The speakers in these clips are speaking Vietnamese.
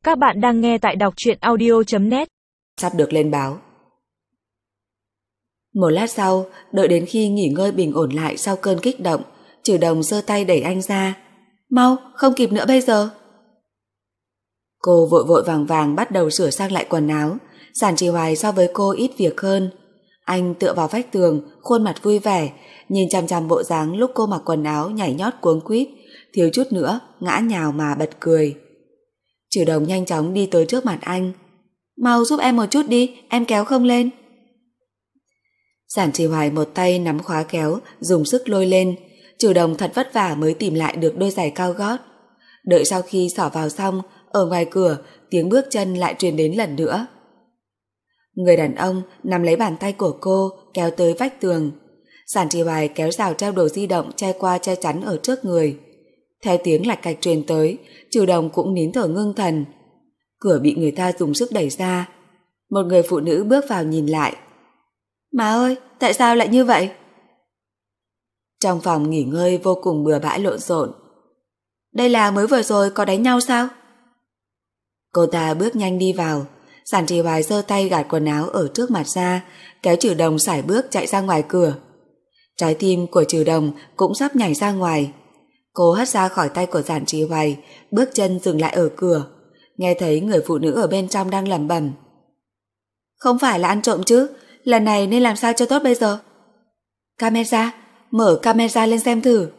Các bạn đang nghe tại đọc truyện audio.net. Sắp được lên báo. Một lát sau, đợi đến khi nghỉ ngơi bình ổn lại sau cơn kích động, Trừ Đồng giơ tay đẩy anh ra. Mau, không kịp nữa bây giờ. Cô vội vội vàng vàng bắt đầu sửa sang lại quần áo. Giản Trì Hoài so với cô ít việc hơn. Anh tựa vào vách tường, khuôn mặt vui vẻ, nhìn chằm chằm bộ dáng lúc cô mặc quần áo nhảy nhót cuống quýt, thiếu chút nữa ngã nhào mà bật cười. Trừ Đồng nhanh chóng đi tới trước mặt anh. Mau giúp em một chút đi, em kéo không lên. Giản Trì Hoài một tay nắm khóa kéo, dùng sức lôi lên. Trừ Đồng thật vất vả mới tìm lại được đôi giày cao gót. Đợi sau khi xỏ vào xong, ở ngoài cửa tiếng bước chân lại truyền đến lần nữa. Người đàn ông nắm lấy bàn tay của cô kéo tới vách tường. Giản Trì Hoài kéo rào treo đồ di động che qua che chắn ở trước người. Theo tiếng lạch cạch truyền tới, Trừ Đồng cũng nín thở ngưng thần. Cửa bị người ta dùng sức đẩy ra. Một người phụ nữ bước vào nhìn lại. Má ơi, tại sao lại như vậy? Trong phòng nghỉ ngơi vô cùng bừa bãi lộn xộn. Đây là mới vừa rồi có đánh nhau sao? Cô ta bước nhanh đi vào. Giản Trì Hoài giơ tay gạt quần áo ở trước mặt ra, kéo Trừ Đồng sải bước chạy ra ngoài cửa. Trái tim của Trừ Đồng cũng sắp nhảy ra ngoài. Cô hất ra khỏi tay của Giản Trì Hoài, bước chân dừng lại ở cửa. Nghe thấy người phụ nữ ở bên trong đang lẩm bẩm. Không phải là ăn trộm chứ, lần này nên làm sao cho tốt bây giờ? Camera, mở camera lên xem thử.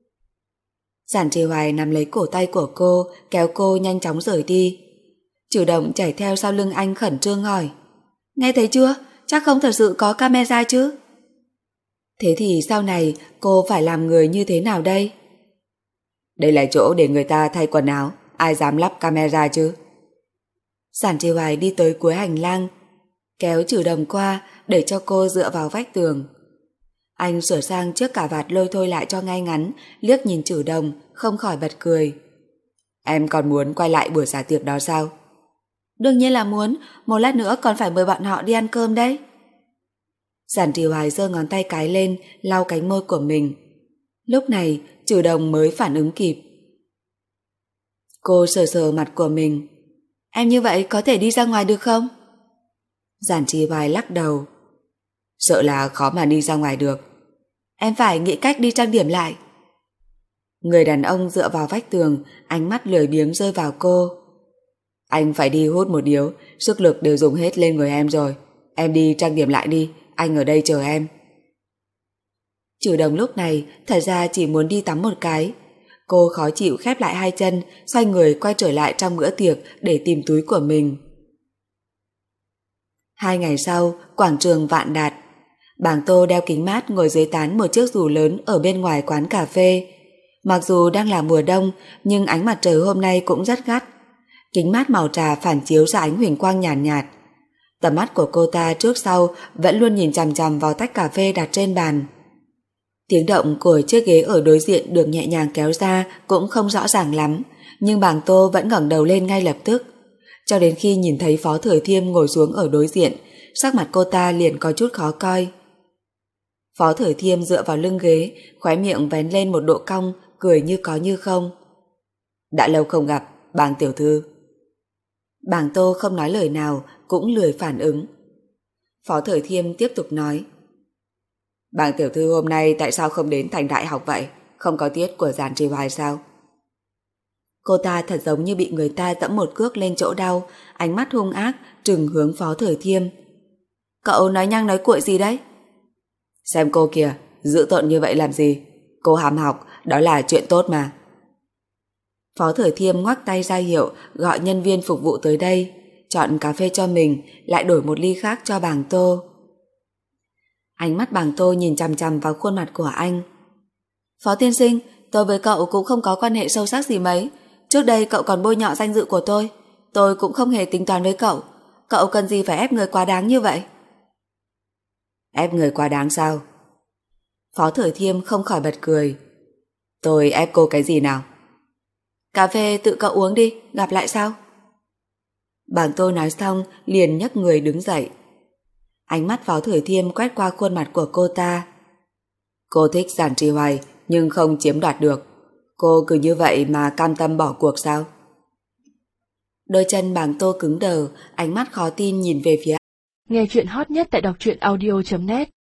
Giản Trì Hoài nắm lấy cổ tay của cô, kéo cô nhanh chóng rời đi. Trừ Đồng chảy theo sau lưng anh khẩn trương hỏi. Nghe thấy chưa? Chắc không thật sự có camera chứ? Thế thì sau này cô phải làm người như thế nào đây? Đây là chỗ để người ta thay quần áo, ai dám lắp camera chứ? Giản Trì Hoài đi tới cuối hành lang, kéo Trừ Đồng qua để cho cô dựa vào vách tường. Anh sửa sang chiếc cà vạt lôi thôi lại cho ngay ngắn, liếc nhìn Trừ Đồng, không khỏi bật cười. Em còn muốn quay lại buổi xả tiệc đó sao? Đương nhiên là muốn, một lát nữa còn phải mời bọn họ đi ăn cơm đấy. Giản Trì Hoài giơ ngón tay cái lên, lau cánh môi của mình. Lúc này, Trừ Đồng mới phản ứng kịp. Cô sờ sờ mặt của mình. Em như vậy có thể đi ra ngoài được không? Giản Trì Hoài lắc đầu. Sợ là khó mà đi ra ngoài được. Em phải nghĩ cách đi trang điểm lại. Người đàn ông dựa vào vách tường, ánh mắt lười biếng rơi vào cô. Anh phải đi hút một điếu, sức lực đều dùng hết lên người em rồi. Em đi trang điểm lại đi, anh ở đây chờ em. Trừ Đồng lúc này thật ra chỉ muốn đi tắm một cái. Cô khó chịu khép lại hai chân, xoay người quay trở lại trong bữa tiệc để tìm túi của mình. 2 ngày sau, quảng trường Vạn Đạt. Bàng Tô đeo kính mát ngồi dưới tán một chiếc dù lớn ở bên ngoài quán cà phê. Mặc dù đang là mùa đông, nhưng ánh mặt trời hôm nay cũng rất gắt. Kính mát màu trà phản chiếu ra ánh huỳnh quang nhàn nhạt. Tầm mắt của cô ta trước sau vẫn luôn nhìn chằm chằm vào tách cà phê đặt trên bàn. Tiếng động của chiếc ghế ở đối diện được nhẹ nhàng kéo ra cũng không rõ ràng lắm, nhưng Bàng Tô vẫn ngẩng đầu lên ngay lập tức. Cho đến khi nhìn thấy Phó Thời Thiêm ngồi xuống ở đối diện, sắc mặt cô ta liền có chút khó coi. Phó Thời Thiêm dựa vào lưng ghế, khóe miệng vén lên một độ cong, cười như có như không. Đã lâu không gặp, Bàng tiểu thư. Bàng Tô không nói lời nào, cũng lười phản ứng. Phó Thời Thiêm tiếp tục nói. Bàng tiểu thư hôm nay tại sao không đến thành đại học vậy? Không có tiết của Giản Trì Hoài sao? Cô ta thật giống như bị người ta dẫm một cước lên chỗ đau, ánh mắt hung ác trừng hướng Phó Thời Thiêm. Cậu nói nhăng nói cuội gì đấy? Xem cô kìa, dữ tợn như vậy làm gì? Cô hàm học, đó là chuyện tốt mà. Phó Thời Thiêm ngoắc tay ra hiệu gọi nhân viên phục vụ tới đây, chọn cà phê cho mình, lại đổi một ly khác cho Bàng Tô. Ánh mắt Bàng Tô nhìn chằm chằm vào khuôn mặt của anh. Phó tiên sinh, tôi với cậu cũng không có quan hệ sâu sắc gì mấy. Trước đây cậu còn bôi nhọ danh dự của tôi cũng không hề tính toán với cậu. Cậu cần gì phải ép người quá đáng như vậy? Ép người quá đáng sao? Phó Thời Thiêm không khỏi bật cười. Tôi ép cô cái gì nào? Cà phê tự cậu uống đi, gặp lại sau. Bàng Tô nói xong liền nhấc người đứng dậy. Ánh mắt Phó Thời Thiêm quét qua khuôn mặt của cô ta. Cô thích Giản Trì Hoài nhưng không chiếm đoạt được. Cô cứ như vậy mà cam tâm bỏ cuộc sao? Đôi chân bàng tô cứng đờ, ánh mắt khó tin nhìn về phía. Nghe chuyện hot nhất tại đọc truyện audio.net